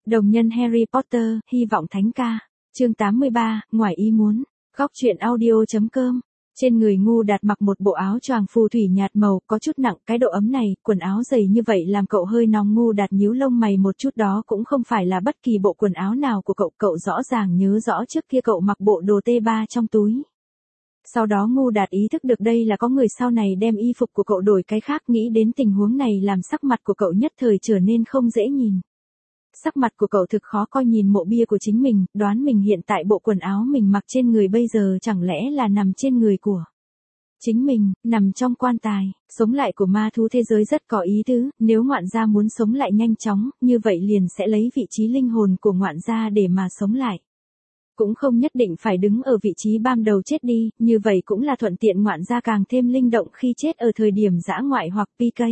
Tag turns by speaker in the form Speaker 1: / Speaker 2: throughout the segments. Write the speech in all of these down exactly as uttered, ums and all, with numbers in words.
Speaker 1: Đồng nhân Harry Potter, hy vọng thánh ca. Chương tám mươi ba, ngoài ý muốn. Góc truyện audio.com. Trên người Ngu Đạt mặc một bộ áo choàng phù thủy nhạt màu, có chút nặng, cái độ ấm này, quần áo dày như vậy làm cậu hơi nóng. Ngu Đạt nhíu lông mày một chút, đó cũng không phải là bất kỳ bộ quần áo nào của cậu, cậu rõ ràng nhớ rõ trước kia cậu mặc bộ đồ tê ba trong túi. Sau đó Ngu Đạt ý thức được đây là có người sau này đem y phục của cậu đổi cái khác, nghĩ đến tình huống này làm sắc mặt của cậu nhất thời trở nên không dễ nhìn. Sắc mặt của cậu thực khó coi, nhìn mộ bia của chính mình, đoán mình hiện tại bộ quần áo mình mặc trên người bây giờ chẳng lẽ là nằm trên người của chính mình, nằm trong quan tài. Sống lại của ma thú thế giới rất có ý tứ, nếu ngoạn gia muốn sống lại nhanh chóng, như vậy liền sẽ lấy vị trí linh hồn của ngoạn gia để mà sống lại. Cũng không nhất định phải đứng ở vị trí ban đầu chết đi, như vậy cũng là thuận tiện ngoạn gia càng thêm linh động khi chết ở thời điểm dã ngoại hoặc pê ca.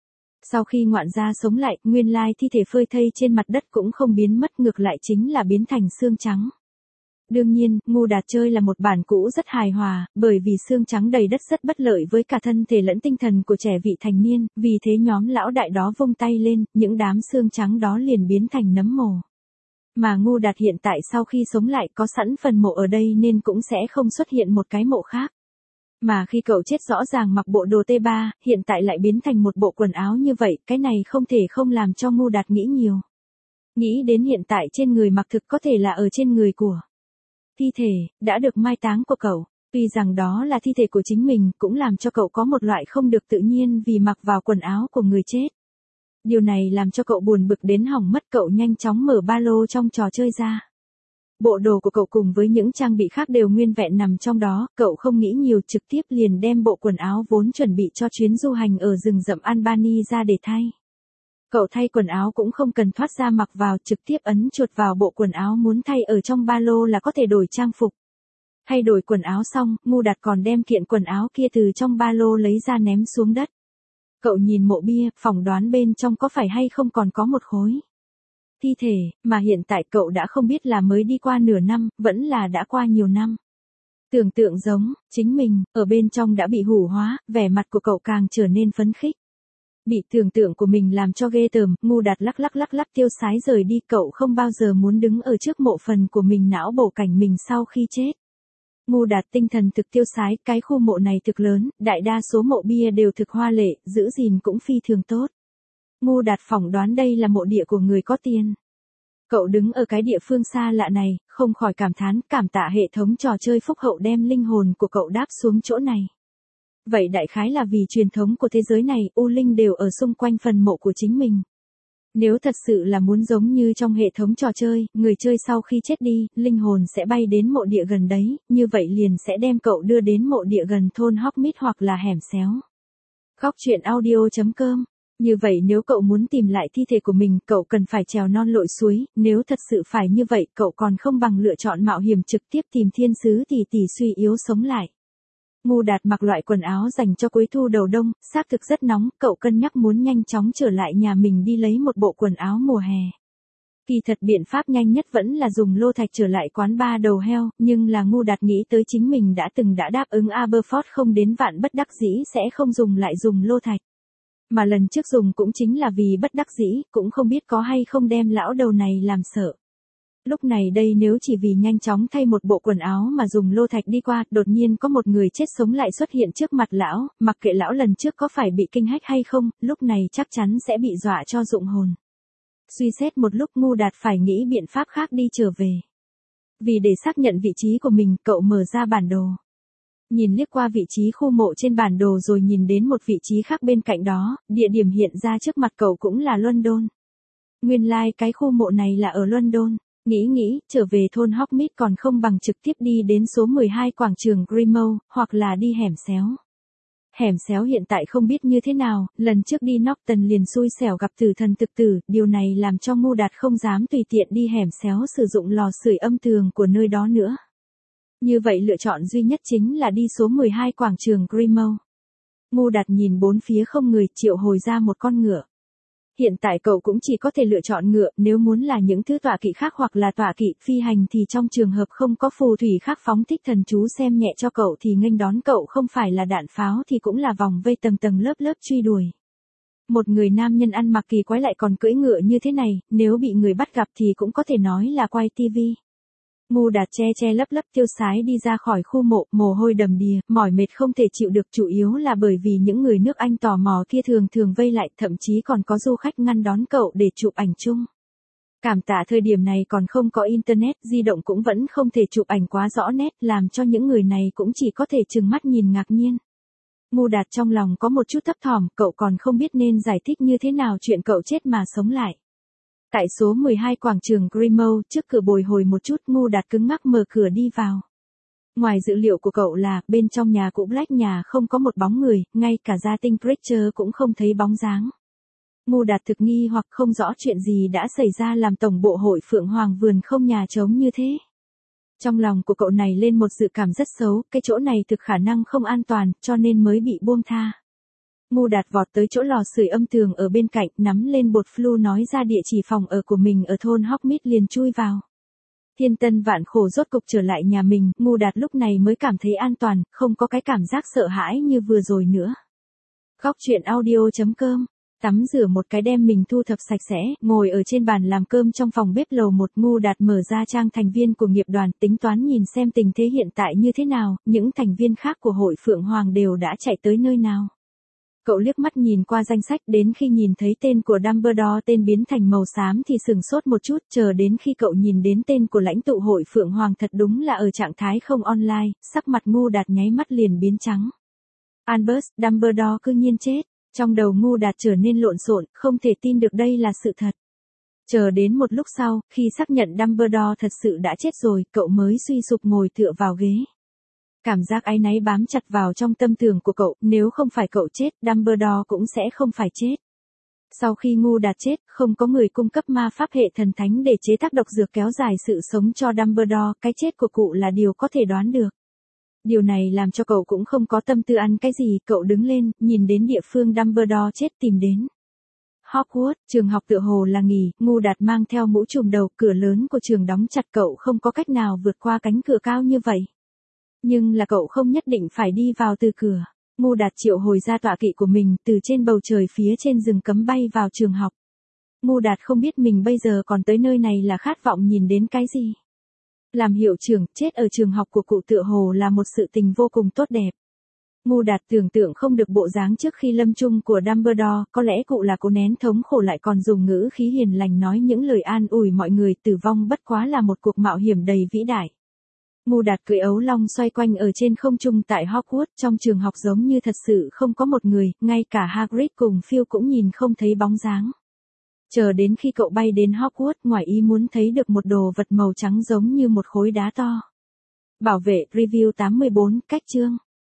Speaker 1: Sau khi ngoạn gia sống lại, nguyên lai thi thể phơi thây trên mặt đất cũng không biến mất, ngược lại chính là biến thành xương trắng. Đương nhiên, Ngu Đạt chơi là một bản cũ rất hài hòa, bởi vì xương trắng đầy đất rất bất lợi với cả thân thể lẫn tinh thần của trẻ vị thành niên, vì thế nhóm lão đại đó vung tay lên, những đám xương trắng đó liền biến thành nấm mồ. Mà Ngu Đạt hiện tại sau khi sống lại có sẵn phần mộ ở đây nên cũng sẽ không xuất hiện một cái mộ khác. Mà khi cậu chết rõ ràng mặc bộ đồ tê ba, hiện tại lại biến thành một bộ quần áo như vậy, cái này không thể không làm cho Ngu Đạt nghĩ nhiều. Nghĩ đến hiện tại trên người mặc thực có thể là ở trên người của thi thể, đã được mai táng của cậu. Tuy rằng đó là thi thể của chính mình, cũng làm cho cậu có một loại không được tự nhiên vì mặc vào quần áo của người chết. Điều này làm cho cậu buồn bực đến hỏng mất, cậu nhanh chóng mở ba lô trong trò chơi ra. Bộ đồ của cậu cùng với những trang bị khác đều nguyên vẹn nằm trong đó, cậu không nghĩ nhiều trực tiếp liền đem bộ quần áo vốn chuẩn bị cho chuyến du hành ở rừng rậm Albany ra để thay. Cậu thay quần áo cũng không cần thoát ra mặc vào, trực tiếp ấn chuột vào bộ quần áo muốn thay ở trong ba lô là có thể đổi trang phục. Thay đổi quần áo xong, Ngu Đạt còn đem kiện quần áo kia từ trong ba lô lấy ra ném xuống đất. Cậu nhìn mộ bia, phỏng đoán bên trong có phải hay không còn có một khối thi thể, mà hiện tại cậu đã không biết là mới đi qua nửa năm, vẫn là đã qua nhiều năm. Tưởng tượng giống, chính mình, ở bên trong đã bị hủ hóa, vẻ mặt của cậu càng trở nên phấn khích. Bị tưởng tượng của mình làm cho ghê tởm, Ngu Đạt lắc lắc lắc lắc tiêu sái rời đi, cậu không bao giờ muốn đứng ở trước mộ phần của mình não bổ cảnh mình sau khi chết. Ngu Đạt tinh thần thực tiêu sái, cái khu mộ này thực lớn, đại đa số mộ bia đều thực hoa lệ, giữ gìn cũng phi thường tốt. Ngu Đạt phỏng đoán đây là mộ địa của người có tiền. Cậu đứng ở cái địa phương xa lạ này, không khỏi cảm thán, cảm tạ hệ thống trò chơi phúc hậu đem linh hồn của cậu đáp xuống chỗ này. Vậy đại khái là vì truyền thống của thế giới này, u linh đều ở xung quanh phần mộ của chính mình. Nếu thật sự là muốn giống như trong hệ thống trò chơi, người chơi sau khi chết đi, linh hồn sẽ bay đến mộ địa gần đấy, như vậy liền sẽ đem cậu đưa đến mộ địa gần thôn Hogsmeade hoặc là hẻm xéo. Góc truyện audio.com. Như vậy nếu cậu muốn tìm lại thi thể của mình, cậu cần phải trèo non lội suối, nếu thật sự phải như vậy, cậu còn không bằng lựa chọn mạo hiểm trực tiếp tìm thiên sứ tỷ tỷ suy yếu sống lại. Ngu Đạt mặc loại quần áo dành cho cuối thu đầu đông, xác thực rất nóng, cậu cân nhắc muốn nhanh chóng trở lại nhà mình đi lấy một bộ quần áo mùa hè. Kỳ thật biện pháp nhanh nhất vẫn là dùng lô thạch trở lại quán bar đầu heo, nhưng là Ngu Đạt nghĩ tới chính mình đã từng đã đáp ứng Aberforth không đến vạn bất đắc dĩ sẽ không dùng lại dùng lô thạch. Mà lần trước dùng cũng chính là vì bất đắc dĩ, cũng không biết có hay không đem lão đầu này làm sợ. Lúc này đây nếu chỉ vì nhanh chóng thay một bộ quần áo mà dùng lô thạch đi qua, đột nhiên có một người chết sống lại xuất hiện trước mặt lão, mặc kệ lão lần trước có phải bị kinh hách hay không, lúc này chắc chắn sẽ bị dọa cho rụng hồn. Suy xét một lúc, Ngu Đạt phải nghĩ biện pháp khác đi trở về. Vì để xác nhận vị trí của mình, cậu mở ra bản đồ. Nhìn liếc qua vị trí khu mộ trên bản đồ rồi nhìn đến một vị trí khác bên cạnh đó, địa điểm hiện ra trước mặt cậu cũng là London. Nguyên lai like cái khu mộ này là ở London. Nghĩ nghĩ, trở về thôn Hogsmeade còn không bằng trực tiếp đi đến số mười hai quảng trường Grimmauld, hoặc là đi hẻm xéo. Hẻm xéo hiện tại không biết như thế nào, lần trước đi Norton liền xui xẻo gặp tử thần thực tử, điều này làm cho Ngu Đạt không dám tùy tiện đi hẻm xéo sử dụng lò sưởi âm tường của nơi đó nữa. Như vậy lựa chọn duy nhất chính là đi số mười hai quảng trường Grimmauld. Ngu Đạt nhìn bốn phía không người, triệu hồi ra một con ngựa. Hiện tại cậu cũng chỉ có thể lựa chọn ngựa, nếu muốn là những thứ tọa kỵ khác hoặc là tọa kỵ phi hành thì trong trường hợp không có phù thủy khác phóng thích thần chú xem nhẹ cho cậu thì nghênh đón cậu không phải là đạn pháo thì cũng là vòng vây tầng tầng lớp lớp truy đuổi. Một người nam nhân ăn mặc kỳ quái lại còn cưỡi ngựa như thế này, nếu bị người bắt gặp thì cũng có thể nói là quay tivi. Ngu Đạt che che lấp lấp tiêu sái đi ra khỏi khu mộ, mồ hôi đầm đìa, mỏi mệt không thể chịu được, chủ yếu là bởi vì những người nước Anh tò mò kia thường thường vây lại, thậm chí còn có du khách ngăn đón cậu để chụp ảnh chung. Cảm tạ thời điểm này còn không có internet, di động cũng vẫn không thể chụp ảnh quá rõ nét, làm cho những người này cũng chỉ có thể trừng mắt nhìn ngạc nhiên. Ngu Đạt trong lòng có một chút thấp thỏm, cậu còn không biết nên giải thích như thế nào chuyện cậu chết mà sống lại. Tại số mười hai quảng trường Grimaud, trước cửa bồi hồi một chút, Ngu Đạt cứng ngắc mở cửa đi vào. Ngoài dự liệu của cậu là, bên trong nhà cũ Black nhà không có một bóng người, ngay cả gia tinh Pritchard cũng không thấy bóng dáng. Ngu Đạt thực nghi hoặc không rõ chuyện gì đã xảy ra làm tổng bộ hội Phượng Hoàng vườn không nhà trống như thế. Trong lòng của cậu này lên một dự cảm rất xấu, cái chỗ này thực khả năng không an toàn, cho nên mới bị buông tha. Ngu Đạt vọt tới chỗ lò sưởi âm tường ở bên cạnh, nắm lên bột flu nói ra địa chỉ phòng ở của mình ở thôn Hogsmeade liền chui vào. Thiên tân vạn khổ rốt cục trở lại nhà mình, Ngu Đạt lúc này mới cảm thấy an toàn, không có cái cảm giác sợ hãi như vừa rồi nữa. Góc truyện audio chấm com. Tắm rửa một cái đem mình thu thập sạch sẽ, ngồi ở trên bàn làm cơm trong phòng bếp lầu một. Ngu Đạt mở ra trang thành viên của nghiệp đoàn, tính toán nhìn xem tình thế hiện tại như thế nào, những thành viên khác của hội Phượng Hoàng đều đã chạy tới nơi nào. Cậu liếc mắt nhìn qua danh sách, đến khi nhìn thấy tên của Dumbledore tên biến thành màu xám thì sừng sốt một chút, chờ đến khi cậu nhìn đến tên của lãnh tụ hội Phượng Hoàng thật đúng là ở trạng thái không online, sắc mặt Ngu Đạt nháy mắt liền biến trắng. Albus Dumbledore cư nhiên chết. Trong đầu Ngu Đạt trở nên lộn xộn, không thể tin được đây là sự thật. Chờ đến một lúc sau, khi xác nhận Dumbledore thật sự đã chết rồi, cậu mới suy sụp ngồi tựa vào ghế. Cảm giác áy náy bám chặt vào trong tâm tưởng của cậu, nếu không phải cậu chết, Dumbledore cũng sẽ không phải chết. Sau khi Ngu Đạt chết, không có người cung cấp ma pháp hệ thần thánh để chế tác độc dược kéo dài sự sống cho Dumbledore, cái chết của cụ là điều có thể đoán được. Điều này làm cho cậu cũng không có tâm tư ăn cái gì, cậu đứng lên, nhìn đến địa phương Dumbledore chết tìm đến. Hogwarts, trường học tựa hồ là nghỉ, Ngu Đạt mang theo mũ trùm đầu, cửa lớn của trường đóng chặt, cậu không có cách nào vượt qua cánh cửa cao như vậy. Nhưng là cậu không nhất định phải đi vào từ cửa. Ngu Đạt triệu hồi ra tọa kỵ của mình, từ trên bầu trời phía trên rừng cấm bay vào trường học. Ngu Đạt không biết mình bây giờ còn tới nơi này là khát vọng nhìn đến cái gì. Làm hiệu trưởng, chết ở trường học của cụ tựa hồ là một sự tình vô cùng tốt đẹp. Ngu Đạt tưởng tượng không được bộ dáng trước khi lâm chung của Dumbledore, có lẽ cụ là cố nén thống khổ lại còn dùng ngữ khí hiền lành nói những lời an ủi mọi người, tử vong bất quá là một cuộc mạo hiểm đầy vĩ đại. Ngu Đạt cưỡi ấu long xoay quanh ở trên không trung tại Hogwarts, trong trường học giống như thật sự không có một người, ngay cả Hagrid cùng Phil cũng nhìn không thấy bóng dáng. Chờ đến khi cậu bay đến Hogwarts, ngoài ý muốn thấy được một đồ vật màu trắng giống như một khối đá to. Bảo vệ, review tám mươi bốn, cách chương.